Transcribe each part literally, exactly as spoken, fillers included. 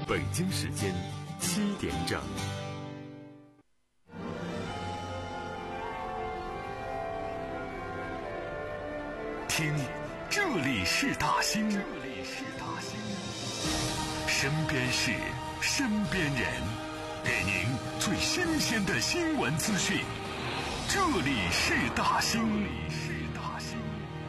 北京时间七点整。听，这里是大兴，这里是大兴，身边事，身边人，给您最新鲜的新闻资讯。这里是大兴，这里是大兴。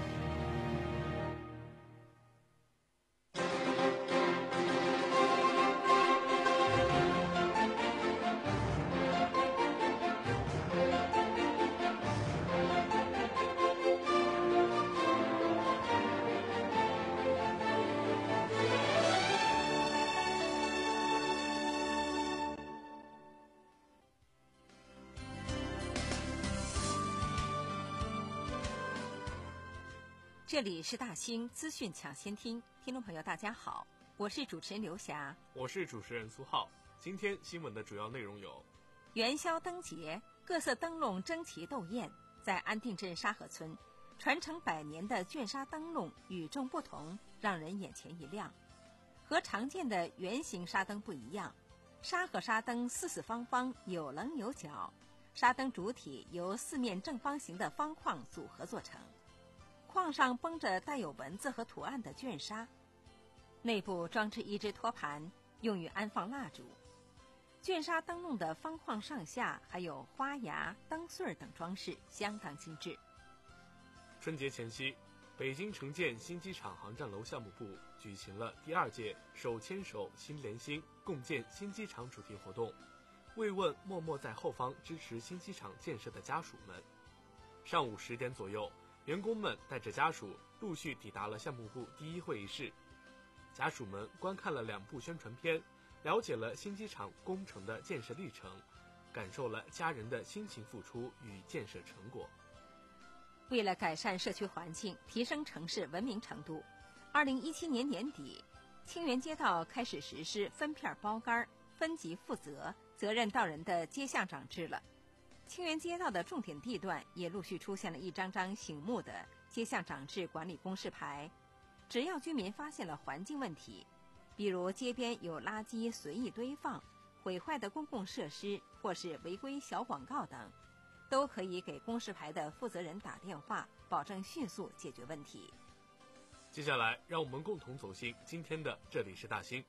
这里是大兴资讯抢先听，听众朋友大家好，我是主持人刘霞， 我是主持人苏浩。今天新闻的主要内容有： 元宵灯节，各色灯笼争奇斗艳，在安定镇沙河村，传承百年的卷沙灯笼与众不同，让人眼前一亮。和常见的圆形沙灯不一样，沙河沙灯四四方方，有棱有角，沙灯主体由四面正方形的方框组合做成。框上绷着带有文字和图案的卷纱，内部装置一只托盘，用于安放蜡烛。卷纱灯笼的方框上下还有花芽、灯穗等装饰，相当精致。 春节前夕，北京城建新机场航站楼项目部举行了第二届手牵手心连心共建新机场主题活动，慰问默默在后方支持新机场建设的家属们。上午十点左右，员工们带着家属陆续抵达了项目部第一会议室，家属们观看了两部宣传片，了解了新机场工程的建设历程，感受了家人的辛勤付出与建设成果。 为了改善社区环境，提升城市文明程度，二零一七年年底，清源街道开始实施分片包干、分级负责、责任到人的街巷长制了。清源街道的重点地段也陆续出现了一张张醒目的街巷长制管理公示牌，只要居民发现了环境问题，比如街边有垃圾随意堆放、毁坏的公共设施或是违规小广告等，都可以给公示牌的负责人打电话，保证迅速解决问题。 接下来让我们共同走进今天的这里是大兴。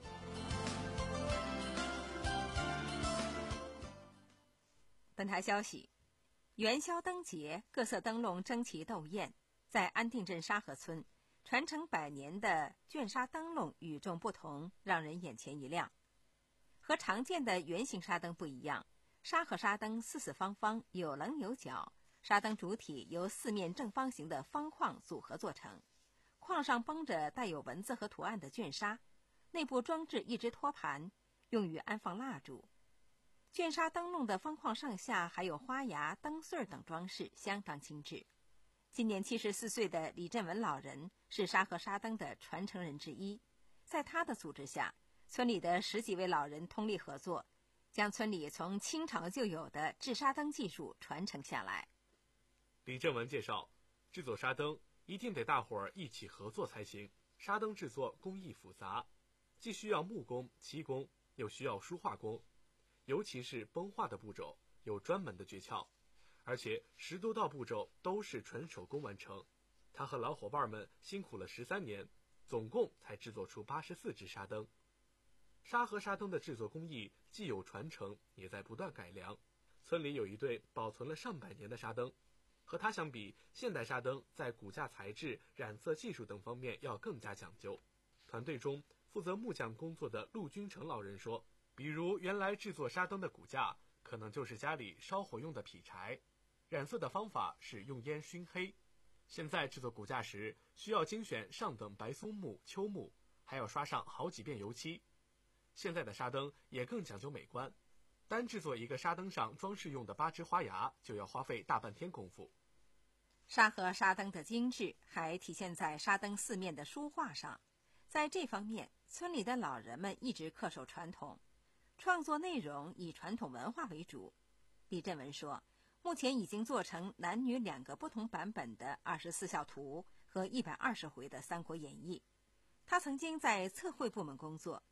本台消息，元宵灯节，各色灯笼争奇斗艳，在安定镇沙河村，传承百年的卷沙灯笼与众不同，让人眼前一亮。和常见的圆形沙灯不一样，沙河沙灯四四方方，有棱有角，沙灯主体由四面正方形的方框组合做成，框上绷着带有文字和图案的卷纱，内部装置一只托盘，用于安放蜡烛。卷纱灯笼的方框上下还有花芽、灯穗等装饰，相当精致。今年七十四岁的李振文老人是沙河沙灯的传承人之一，在他的组织下，村里的十几位老人通力合作，将村里从清朝就有的制沙灯技术传承下来。 李振文介绍，制作沙灯一定得大伙儿一起合作才行。沙灯制作工艺复杂，既需要木工、漆工，又需要书画工，尤其是崩画的步骤有专门的诀窍，而且十多道步骤都是纯手工完成。他和老伙伴们辛苦了十三年，总共才制作出八十四只沙灯。沙河沙灯的制作工艺既有传承，也在不断改良。村里有一对保存了上百年的沙灯，和它相比，现代沙灯在骨架材质、染色技术等方面要更加讲究。团队中负责木匠工作的陆君成老人说，比如原来制作沙灯的骨架可能就是家里烧火用的劈柴，染色的方法是用烟熏黑。现在制作骨架时需要精选上等白松木、秋木，还要刷上好几遍油漆。现在的沙灯也更讲究美观，单制作一个沙灯上装饰用的八只花芽就要花费大半天功夫。 沙河沙灯的精致还体现在沙灯四面的书画上，在这方面村里的老人们一直恪守传统，创作内容以传统文化为主。李振文说，目前已经做成男女两个不同版本的二十四孝图和一百二十回的三国演义。他曾经在测绘部门工作，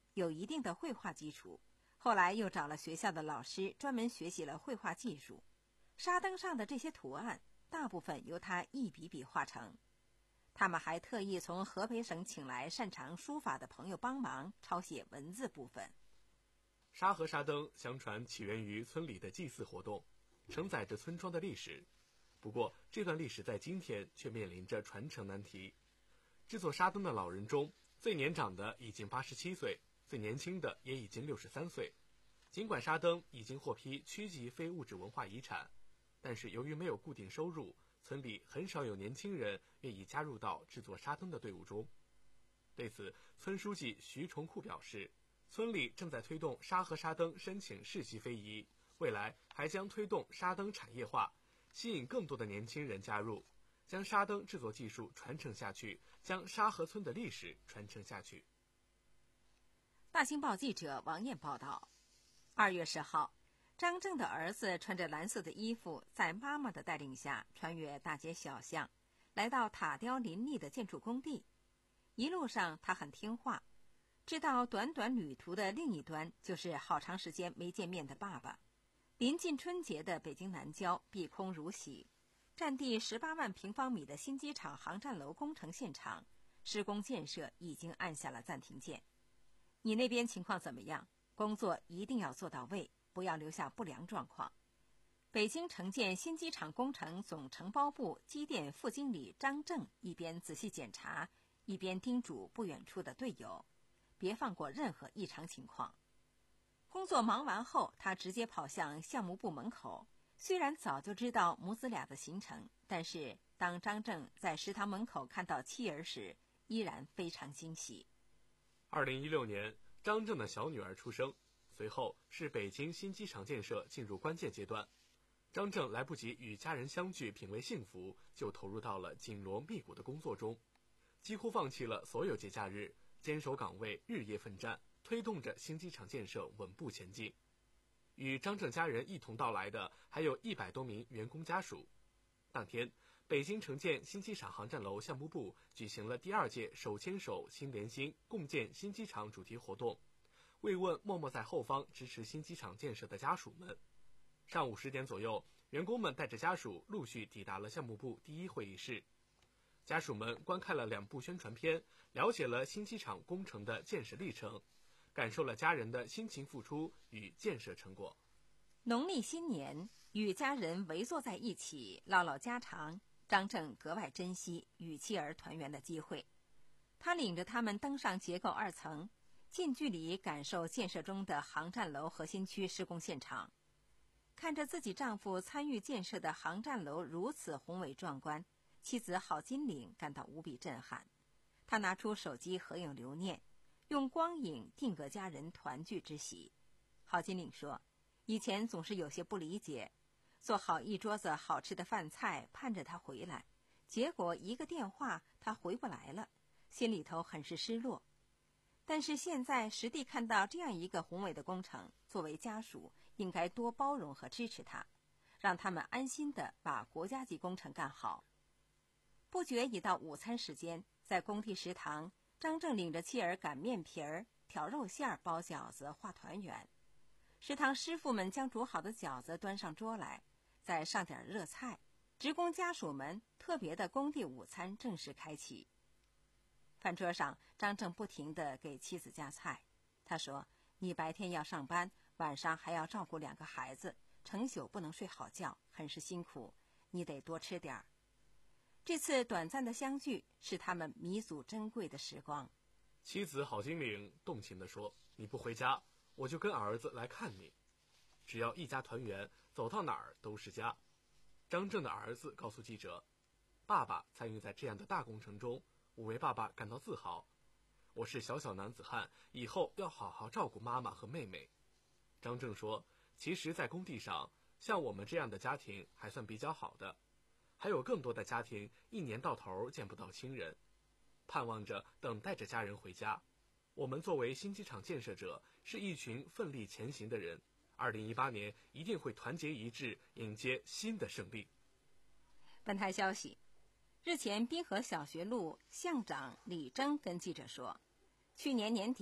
有一定的绘画基础，后来又找了学校的老师专门学习了绘画技术。沙灯上的这些图案大部分由他一笔笔画成。他们还特意从河北省请来擅长书法的朋友帮忙抄写文字部分。 沙河沙灯相传起源于村里的祭祀活动，承载着村庄的历史。不过这段历史在今天却面临着传承难题。制作沙灯的老人中，最年长的已经八十七岁，最年轻的也已经六十三岁。尽管沙灯已经获批区级非物质文化遗产，但是由于没有固定收入，村里很少有年轻人愿意加入到制作沙灯的队伍中。对此，村书记徐崇库表示，村里正在推动沙河沙灯申请市级非遗，未来还将推动沙灯产业化，吸引更多的年轻人加入，将沙灯制作技术传承下去，将沙河村的历史传承下去。 大新报记者王艳报道，二月十号，张正的儿子穿着蓝色的衣服，在妈妈的带领下穿越大街小巷，来到塔雕林立的建筑工地。一路上他很听话，知道短短旅途的另一端就是好长时间没见面的爸爸。临近春节的北京南郊碧空如洗，占地十八万平方米的新机场航站楼工程现场，施工建设已经按下了暂停键。你那边情况怎么样？工作一定要做到位，不要留下不良状况。北京城建新机场工程总承包部机电副经理张正一边仔细检查，一边叮嘱不远处的队友，别放过任何异常情况。工作忙完后，他直接跑向项目部门口。虽然早就知道母子俩的行程，但是当张正在食堂门口看到妻儿时，依然非常惊喜。 二零一六年，张正的小女儿出生，随后是北京新机场建设进入关键阶段。张正来不及与家人相聚品味幸福，就投入到了紧锣密鼓的工作中，几乎放弃了所有节假日，坚守岗位，日夜奋战，推动着新机场建设稳步前进。与张正家人一同到来的还有一百多名员工家属。当天，北京城建新机场航站楼项目部举行了第二届手牵手心连心共建新机场主题活动，慰问默默在后方支持新机场建设的家属们。上午十点左右，员工们带着家属陆续抵达了项目部第一会议室。家属们观看了两部宣传片，了解了新机场工程的建设历程，感受了家人的辛勤付出与建设成果。 农历新年，与家人围坐在一起唠唠家常，张正格外珍惜与妻儿团圆的机会。他领着他们登上结构二层，近距离感受建设中的航站楼核心区施工现场。看着自己丈夫参与建设的航站楼如此宏伟壮观，妻子郝金玲感到无比震撼。她拿出手机合影留念，用光影定格家人团聚之喜。郝金玲说，以前总是有些不理解，做好一桌子好吃的饭菜盼着他回来，结果一个电话他回不来了，心里头很是失落。但是现在实地看到这样一个宏伟的工程，作为家属应该多包容和支持他，让他们安心地把国家级工程干好。不觉已到午餐时间，在工地食堂，张正领着妻儿擀面皮儿、挑肉馅儿、包饺子、画团圆。食堂师傅们将煮好的饺子端上桌来，再上点热菜，职工家属们特别的工地午餐正式开启。饭桌上，张正不停地给妻子夹菜。他说，你白天要上班，晚上还要照顾两个孩子，成宿不能睡好觉，很是辛苦，你得多吃点儿。这次短暂的相聚是他们弥足珍贵的时光。 妻子郝金玲动情地说，你不回家，我就跟儿子来看你。只要一家团圆，走到哪儿都是家。张正的儿子告诉记者，爸爸参与在这样的大工程中，我为爸爸感到自豪。我是小小男子汉，以后要好好照顾妈妈和妹妹。张正说，其实在工地上，像我们这样的家庭还算比较好的，还有更多的家庭一年到头见不到亲人，盼望着等待着家人回家。我们作为新机场建设者，是一群奋力前行的人，二零一八年一定会团结一致，迎接新的胜利。 本台消息，日前滨河小学路校长李征跟记者说，去年年底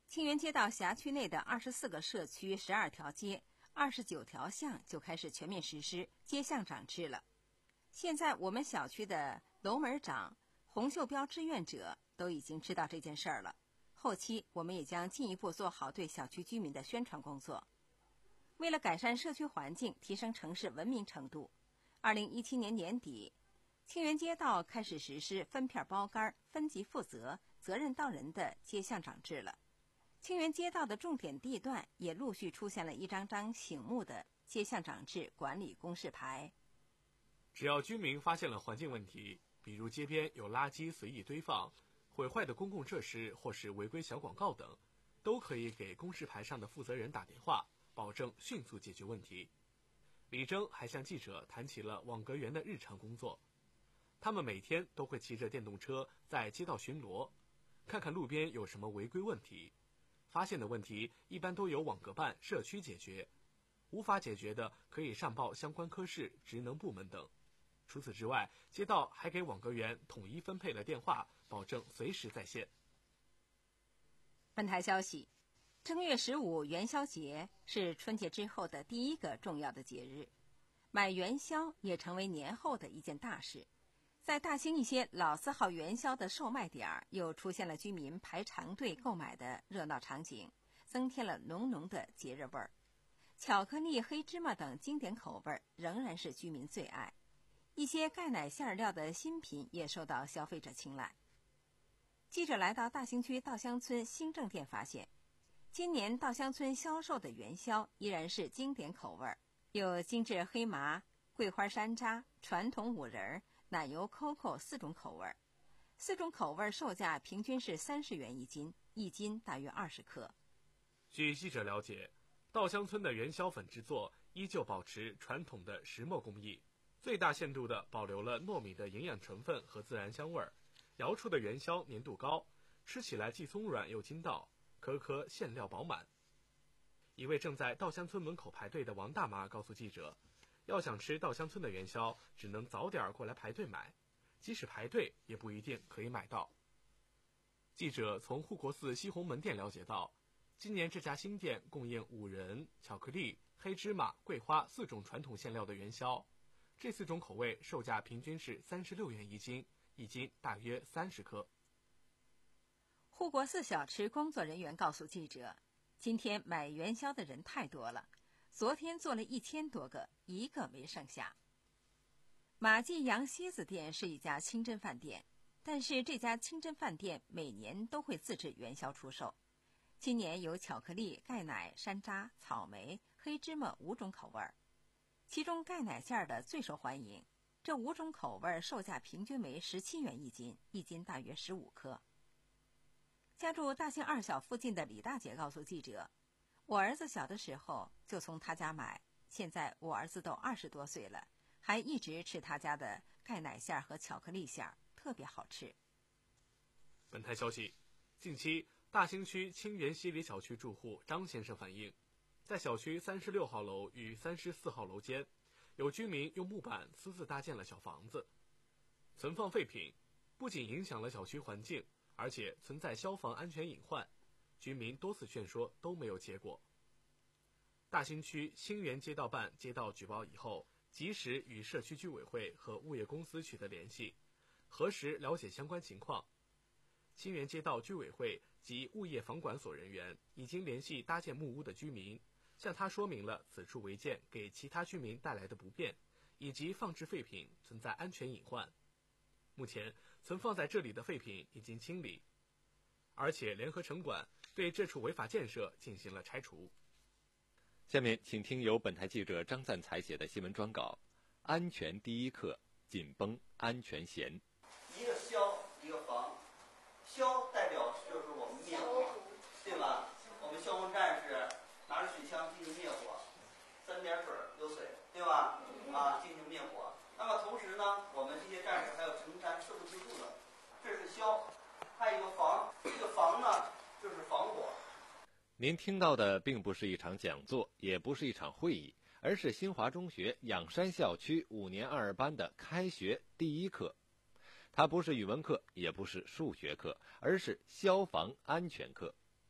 清源街道辖区内的二十四个社区、十二条街、二十九条巷就开始全面实施街巷长制了。现在我们小区的楼门长、红袖标志愿者都已经知道这件事儿了。后期我们也将进一步做好对小区居民的宣传工作。为了改善社区环境，提升城市文明程度，二零一七年年底，清源街道开始实施分片包干、分级负责、责任到人的街巷长制了。清源街道的重点地段也陆续出现了一张张醒目的街巷长制管理公示牌。 只要居民发现了环境问题，比如街边有垃圾随意堆放、毁坏的公共设施或是违规小广告等，都可以给公示牌上的负责人打电话，保证迅速解决问题。李征还向记者谈起了网格员的日常工作，他们每天都会骑着电动车在街道巡逻，看看路边有什么违规问题，发现的问题一般都由网格办社区解决，无法解决的可以上报相关科室、职能部门等。除此之外，街道还给网格员统一分配了电话，保证随时在线。 本台消息，正月十五元宵节是春节之后的第一个重要的节日，买元宵也成为年后的一件大事。在大兴一些老字号元宵的售卖点又出现了居民排长队购买的热闹场景，增添了浓浓的节日味儿。巧克力、黑芝麻等经典口味仍然是居民最爱，一些钙奶馅料的新品也受到消费者青睐。记者来到大兴区稻香村新正店发现，今年稻香村销售的元宵依然是经典口味，有精致黑麻、桂花山楂、传统五仁、奶油 C O C O 四种口味，四种口味售价平均是三十元一斤，一斤大约二十克。 据记者了解，稻香村的元宵粉制作依旧保持传统的石磨工艺，最大限度地保留了糯米的营养成分和自然香味儿，摇出的元宵粘度高，吃起来既松软又筋道，颗颗馅料饱满。一位正在稻香村门口排队的王大妈告诉记者，要想吃稻香村的元宵，只能早点过来排队买，即使排队也不一定可以买到。记者从护国寺西红门店了解到，今年这家新店供应五仁、巧克力、黑芝麻、桂花四种传统馅料的元宵，这四种口味售价平均是三十六元一斤，一斤大约三十颗。 护国寺小吃工作人员告诉记者，今天买元宵的人太多了，昨天做了一千多个，一个没剩下。马记羊蝎子店是一家清真饭店，但是这家清真饭店每年都会自制元宵出售。今年有巧克力、钙奶、山楂、草莓、黑芝麻五种口味，其中钙奶馅的最受欢迎。这五种口味售价平均为十七元一斤，一斤大约十五颗。家住大兴二小附近的李大姐告诉记者，我儿子小的时候就从他家买，现在我儿子都二十多岁了，还一直吃他家的钙奶馅和巧克力馅，特别好吃。 本台消息，近期大兴区清源西里小区住户张先生反映，在小区三十六号楼与三十四号楼间，有居民用木板私自搭建了小房子，存放废品，不仅影响了小区环境，而且存在消防安全隐患，居民多次劝说都没有结果。大兴区清源街道办接到举报以后，及时与社区居委会和物业公司取得联系，核实了解相关情况。清源街道居委会及物业房管所人员已经联系搭建木屋的居民，向他说明了此处违建给其他居民带来的不便，以及放置废品存在安全隐患。目前存放在这里的废品已经清理，而且联合城管对这处违法建设进行了拆除。 下面请听由本台记者张赞才写的新闻专稿，安全第一课，紧绷安全弦。 一个消，一个防。消代表就是我们灭火，对吧？我们消防战士拿着水枪进行灭火，三点水流水，对吧？啊，进行灭火。那么同时呢，我们这些战士还有承担社会自助的，这是消。还有一个防，这个防呢就是防火。 您听到的并不是一场讲座，也不是一场会议，而是新华中学仰山校区五年二班的开学第一课。它不是语文课，也不是数学课，而是消防安全课。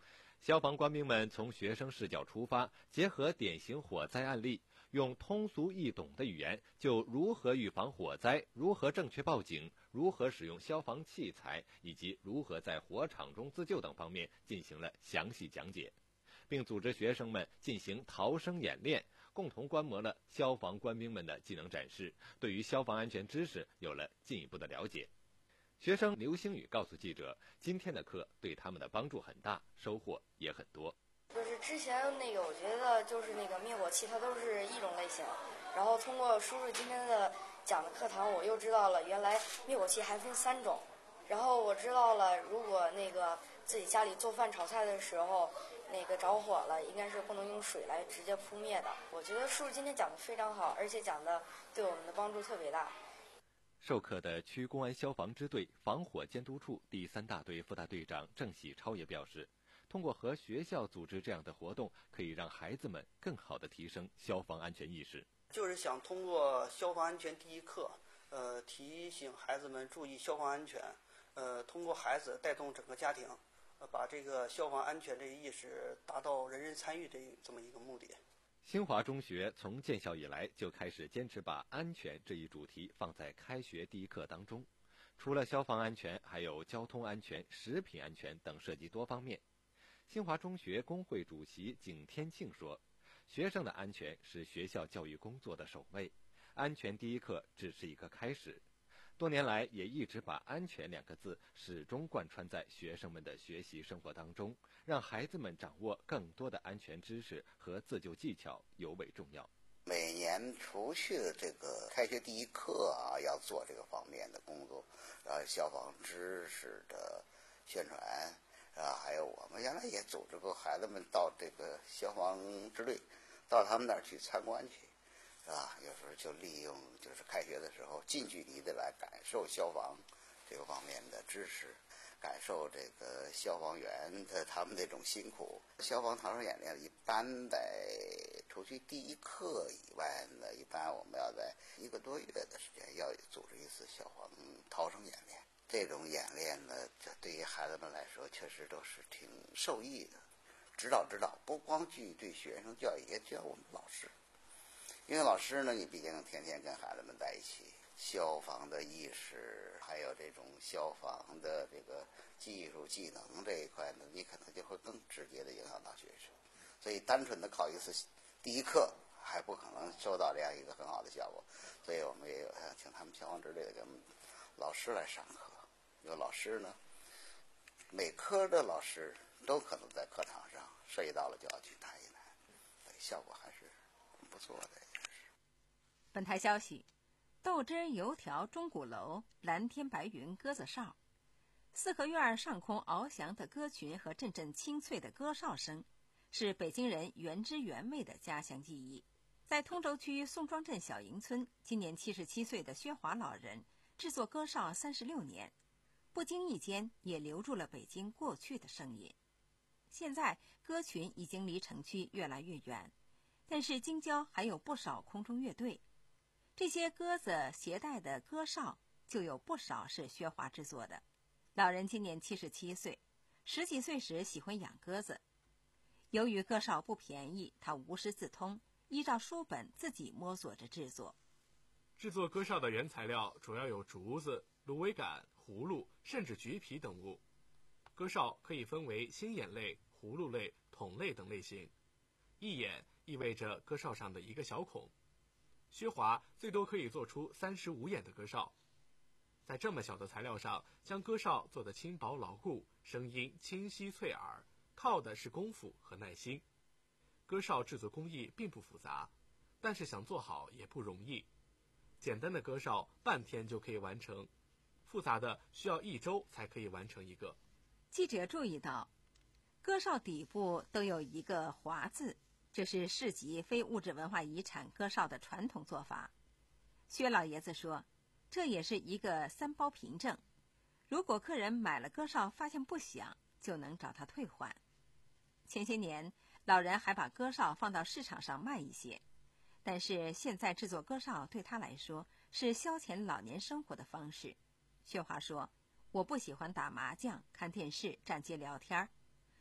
消防官兵们从学生视角出发，结合典型火灾案例，用通俗易懂的语言，就如何预防火灾、如何正确报警、如何使用消防器材以及如何在火场中自救等方面进行了详细讲解，并组织学生们进行逃生演练，共同观摩了消防官兵们的技能展示，对于消防安全知识有了进一步的了解。学生刘星宇告诉记者，今天的课对他们的帮助很大，收获也很多。 就是之前那个，我觉得就是那个灭火器，它都是一种类型。然后通过叔叔今天的讲的课堂，我又知道了原来灭火器还分三种。然后我知道了，如果那个自己家里做饭炒菜的时候，那个着火了，应该是不能用水来直接扑灭的。我觉得叔叔今天讲的非常好，而且讲的对我们的帮助特别大。 授课的区公安消防支队防火监督处第三大队副大队长郑喜超也表示，通过和学校组织这样的活动，可以让孩子们更好地提升消防安全意识。 就是想通过消防安全第一课，呃，提醒孩子们注意消防安全，呃，通过孩子带动整个家庭，呃，把这个消防安全这个意识达到人人参与这这么一个目的。 新华中学从建校以来就开始坚持把安全这一主题放在开学第一课当中，除了消防安全，还有交通安全、食品安全等，涉及多方面。新华中学工会主席景天庆说，学生的安全是学校教育工作的首位，安全第一课只是一个开始。多年来也一直把安全两个字始终贯穿在学生们的学习生活当中，让孩子们掌握更多的安全知识和自救技巧尤为重要。 每年除去的这个开学第一课啊，要做这个方面的工作，啊，消防知识的宣传啊，还有我们原来也组织过孩子们到这个消防支队，到他们那儿去参观去。啊，有时候就利用就是开学的时候近距离的来感受消防这个方面的知识，感受这个消防员的他们这种辛苦。消防逃生演练一般在除去第一课以外呢，一般我们要在一个多月的时间要组织一次消防逃生演练。这种演练呢，这对于孩子们来说确实都是挺受益的，指导指导，不光去对学生教育，也教我们老师。因为老师呢，你毕竟天天跟孩子们在一起，消防的意识，还有这种消防的这个技术技能这一块呢，你可能就会更直接的影响到学生。所以单纯的考一次第一课还不可能收到这样一个很好的效果，所以我们也有请他们消防支队的跟老师来上课。有老师呢，每科的老师都可能在课堂上涉及到了就要去谈一谈，所以效果还是不错的。 本台消息，豆汁儿油条钟鼓楼，蓝天白云鸽子哨，四合院上空翱翔的鸽群和阵阵清脆的鸽哨声，是北京人原汁原味的家乡记忆。在通州区宋庄镇小营村，今年七十七岁的薛华老人制作鸽哨三十六年，不经意间也留住了北京过去的声音。现在鸽群已经离城区越来越远，但是京郊还有不少空中乐队。这些鸽子携带的鸽哨就有不少是薛华制作的。老人今年七十七岁，十几岁时喜欢养鸽子。由于鸽哨不便宜，他无师自通，依照书本自己摸索着制作。 制作鸽哨的原材料主要有竹子、芦苇杆、葫芦，甚至橘皮等物。鸽哨可以分为心眼类、葫芦类、筒类等类型。一眼意味着鸽哨上的一个小孔。薛华最多可以做出三十五眼的鸽哨，在这么小的材料上将鸽哨做得轻薄牢固，声音清晰脆耳，靠的是功夫和耐心。鸽哨制作工艺并不复杂，但是想做好也不容易。简单的鸽哨半天就可以完成，复杂的需要一周才可以完成一个。 记者注意到，鸽哨底部都有一个华字，这是市级非物质文化遗产鸽哨的传统做法。薛老爷子说，这也是一个三包凭证，如果客人买了鸽哨发现不响，就能找他退换。前些年老人还把鸽哨放到市场上卖一些，但是现在制作鸽哨对他来说是消遣老年生活的方式。薛华说，我不喜欢打麻将、看电视、站街聊天，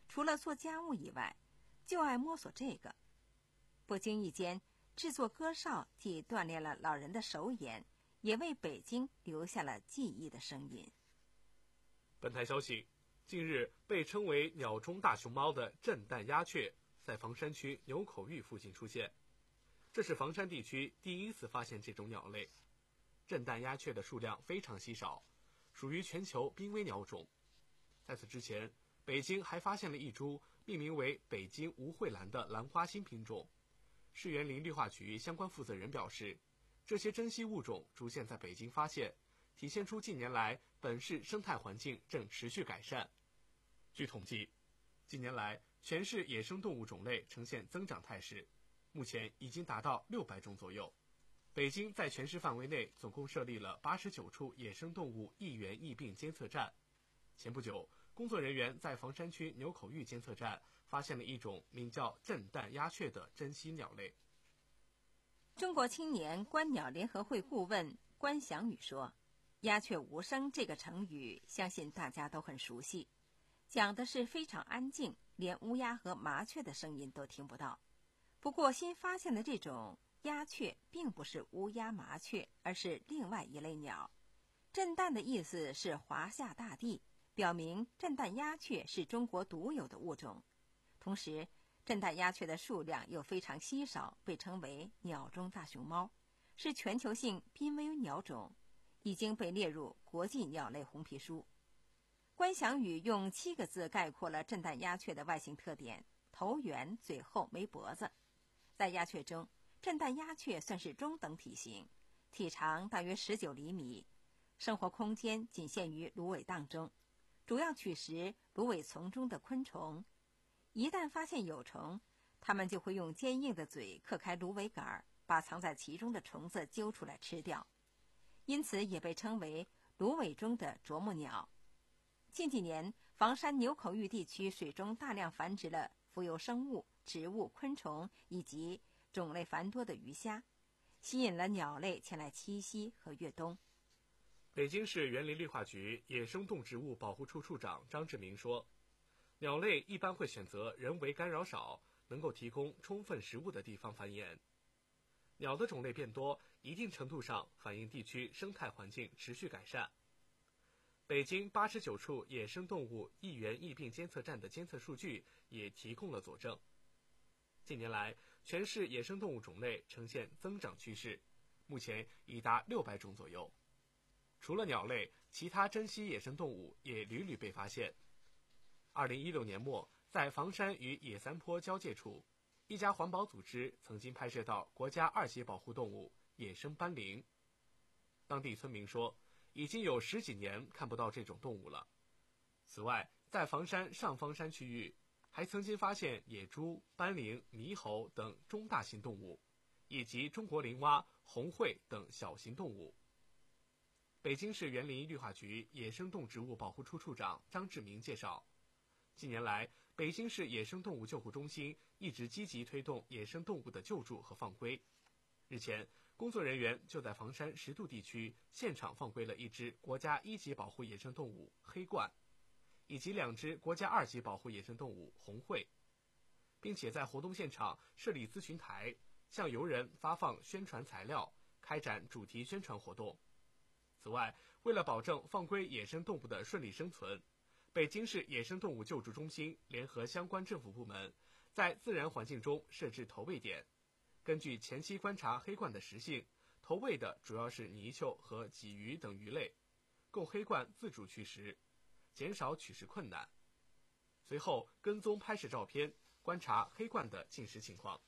除了做家务以外，就爱摸索这个。不经意间，制作歌哨既锻炼了老人的手眼，也为北京留下了记忆的声音。 本台消息，近日被称为鸟中大熊猫的震旦鸦雀在房山区牛口峪附近出现，这是房山地区第一次发现这种鸟类。震旦鸦雀的数量非常稀少，属于全球濒危鸟种。在此之前，北京还发现了一株命名为北京吴蕙兰的兰花新品种。市园林绿化局相关负责人表示，这些珍稀物种逐渐在北京发现，体现出近年来本市生态环境正持续改善。据统计，近年来全市野生动物种类呈现增长态势，目前已经达到六百种左右。北京在全市范围内总共设立了八十九处野生动物易源疫病监测站。前不久，工作人员在房山区牛口峪监测站发现了一种名叫震旦鸦雀的珍稀鸟类。 中国青年观鸟联合会顾问关祥宇说，鸦雀无声这个成语相信大家都很熟悉，讲的是非常安静，连乌鸦和麻雀的声音都听不到。不过新发现的这种鸦雀并不是乌鸦麻雀，而是另外一类鸟。震旦的意思是华夏大地，表明震旦鸦雀是中国独有的物种。同时，震旦鸦雀的数量又非常稀少，被称为鸟中大熊猫，是全球性濒危鸟种，已经被列入国际鸟类红皮书。关祥宇用七个字概括了震旦鸦雀的外形特点：头圆、嘴厚、没脖子。在鸦雀中，震旦鸦雀算是中等体型，体长大约十九厘米，生活空间仅限于芦苇荡中，主要取食芦苇丛中的昆虫。一旦发现有虫，它们就会用坚硬的嘴嗑开芦苇杆，把藏在其中的虫子揪出来吃掉，因此也被称为芦苇中的啄木鸟。近几年，房山牛口峪地区水中大量繁殖了浮游生物、植物、昆虫以及种类繁多的鱼虾，吸引了鸟类前来栖息和越冬。 北京市园林绿化局野生动植物保护处处长张志明说，鸟类一般会选择人为干扰少、能够提供充分食物的地方繁衍。鸟的种类变多，一定程度上反映地区生态环境持续改善。北京八十九处野生动物易源疫病监测站的监测数据也提供了佐证。近年来，全市野生动物种类呈现增长趋势，目前已达六百种左右。除了鸟类，其他珍稀野生动物也屡屡被发现。二零一六年末，在房山与野三坡交界处，一家环保组织曾经拍摄到国家二级保护动物野生斑羚。当地村民说，已经有十几年看不到这种动物了。此外，在房山上方山区域，还曾经发现野猪、斑羚、猕猴等中大型动物，以及中国林蛙、红喙等小型动物。北京市园林绿化局野生动植物保护处处长张志明介绍，近年来，北京市野生动物救护中心一直积极推动野生动物的救助和放归。日前，工作人员就在房山十渡地区现场放归了一只国家一级保护野生动物黑鹳，以及两只国家二级保护野生动物红喙，并且在活动现场设立咨询台，向游人发放宣传材料，开展主题宣传活动。此外，为了保证放归野生动物的顺利生存，北京市野生动物救助中心联合相关政府部门，在自然环境中设置投喂点，根据前期观察黑鹳的食性，投喂的主要是泥鳅和鲫鱼等鱼类，供黑鹳自主取食，减少取食困难。随后跟踪拍摄照片，观察黑鹳的进食情况。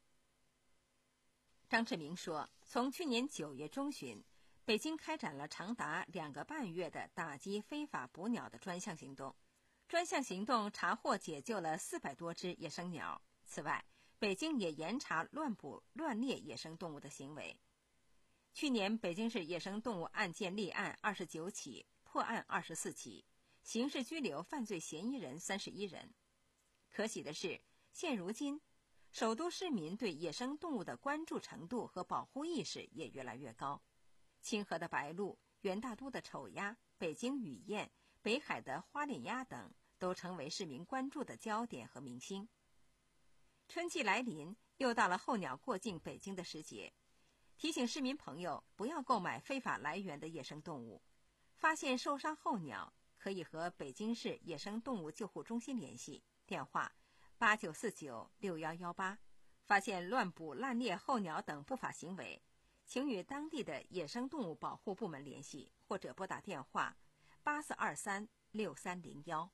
张志明说，从去年九月中旬，北京开展了长达两个半月的打击非法捕鸟的专项行动。专项行动查获解救了四百多只野生鸟。此外，北京也严查乱捕乱猎野生动物的行为。去年，北京市野生动物案件立案二十九起，破案二十四起，刑事拘留犯罪嫌疑人三十一人。可喜的是，现如今，首都市民对野生动物的关注程度和保护意识也越来越高。清河的白鹭、元大都的丑鸭、北京雨燕、北海的花脸鸭等都成为市民关注的焦点和明星。春季来临，又到了候鸟过境北京的时节，提醒市民朋友不要购买非法来源的野生动物。发现受伤候鸟，可以和北京市野生动物救护中心联系，电话八九四九六幺幺八。发现乱捕滥猎候鸟等不法行为，请与当地的野生动物保护部门联系，或者拨打电话八四二三六三零幺。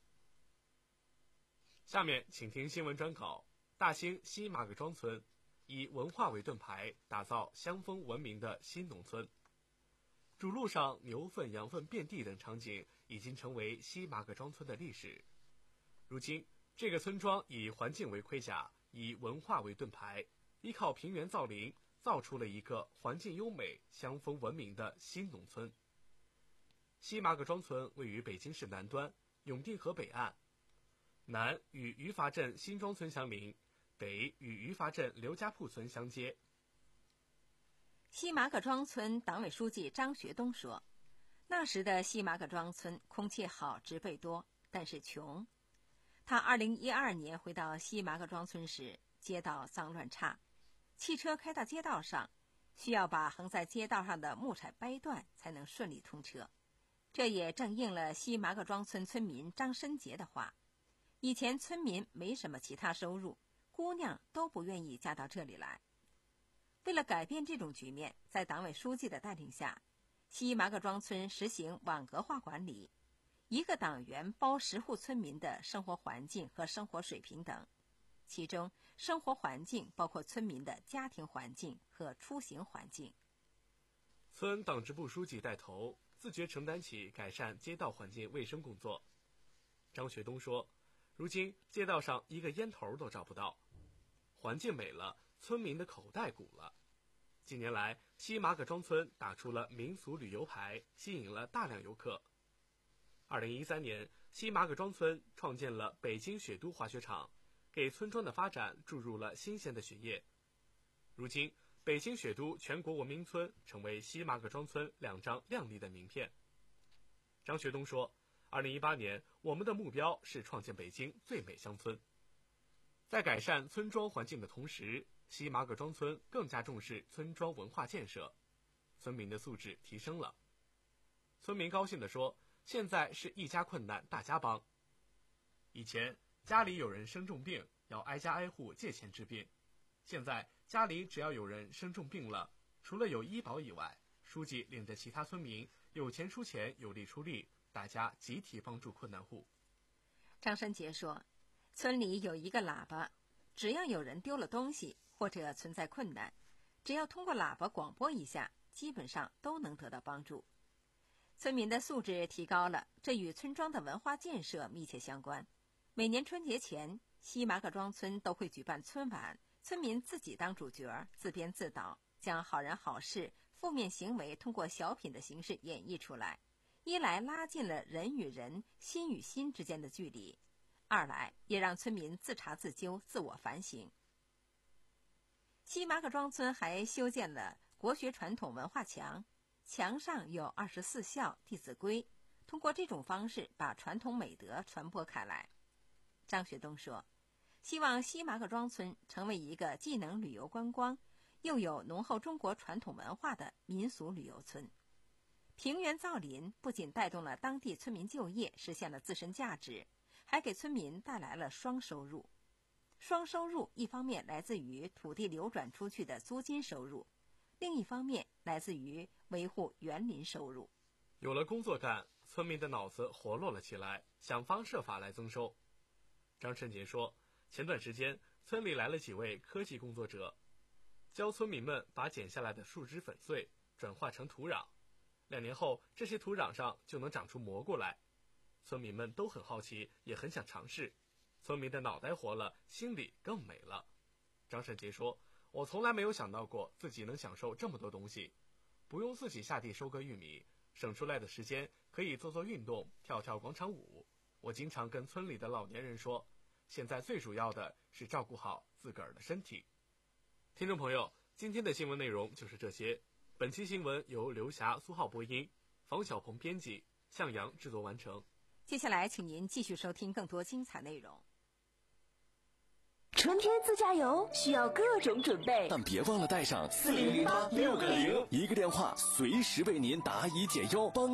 下面请听新闻专稿：大兴西马各庄村以文化为盾牌，打造乡风文明的新农村。主路上牛粪、羊粪遍地等场景已经成为西马各庄村的历史。如今，这个村庄以环境为盔甲，以文化为盾牌，依靠平原造林，造出了一个环境优美、乡风文明的新农村。西马各庄村位于北京市南端，永定河北岸，南与余阀镇新庄村相邻，北与余阀镇刘家铺村相接。 西马各庄村党委书记张学东说，那时的西马各庄村空气好，植被多，但是穷。他二零一二年回到西马各庄村时，街道脏乱差，汽车开到街道上，需要把横在街道上的木柴掰断才能顺利通车。这也正应了西马各庄村村民张申杰的话，以前村民没什么其他收入，姑娘都不愿意嫁到这里来。为了改变这种局面，在党委书记的带领下，西马各庄村实行网格化管理，一个党员包十户村民的生活环境和生活水平等，其中生活环境包括村民的家庭环境和出行环境。 村党支部书记带头，自觉承担起改善街道环境卫生工作。张学东说，如今街道上一个烟头都找不到，环境美了，村民的口袋鼓了。近年来，西马各庄村打出了民俗旅游牌，吸引了大量游客。二零一三年，西马各庄村创建了北京雪都滑雪场，给村庄的发展注入了新鲜的血液。如今，北京雪都全国文明村成为西马各庄村两张亮丽的名片。张学东说，二零一八年，我们的目标是创建北京最美乡村。在改善村庄环境的同时，西马各庄村更加重视村庄文化建设，村民的素质提升了。村民高兴地说，现在是一家困难大家帮。以前家里有人生重病，要挨家挨户借钱治病，现在家里只要有人生重病了，除了有医保以外，书记领着其他村民有钱出钱，有力出力，大家集体帮助困难户。 张申杰说，村里有一个喇叭，只要有人丢了东西或者存在困难，只要通过喇叭广播一下，基本上都能得到帮助。村民的素质提高了，这与村庄的文化建设密切相关。每年春节前，西马各庄村都会举办春晚，村民自己当主角，自编自导，将好人好事、负面行为通过小品的形式演绎出来。一来拉近了人与人、心与心之间的距离，二来也让村民自查自纠、自我反省。西马各庄村还修建了国学传统文化墙，墙上有二十四孝、弟子规，通过这种方式把传统美德传播开来。张学东说，希望西马各庄村成为一个既能旅游观光，又有浓厚中国传统文化的民俗旅游村。平原造林不仅带动了当地村民就业，实现了自身价值，还给村民带来了双收入。双收入一方面来自于土地流转出去的租金收入，另一方面来自于维护园林收入。 有了工作干，村民的脑子活络了起来，想方设法来增收。张申杰说，前段时间村里来了几位科技工作者，教村民们把剪下来的树枝粉碎，转化成土壤。两年后，这些土壤上就能长出蘑菇来。村民们都很好奇，也很想尝试。村民的脑袋活了，心里更美了。张申杰说，我从来没有想到过自己能享受这么多东西，不用自己下地收割玉米，省出来的时间可以做做运动，跳跳广场舞。我经常跟村里的老年人说，现在最主要的是照顾好自个儿的身体。听众朋友，今天的新闻内容就是这些。本期新闻由刘霞、苏浩播音，房小鹏编辑，向阳制作完成。 接下来，请您继续收听更多精彩内容。 春天自驾游需要各种准备， 但别忘了带上四零零八六个零，一个电话随时为您答疑解忧，帮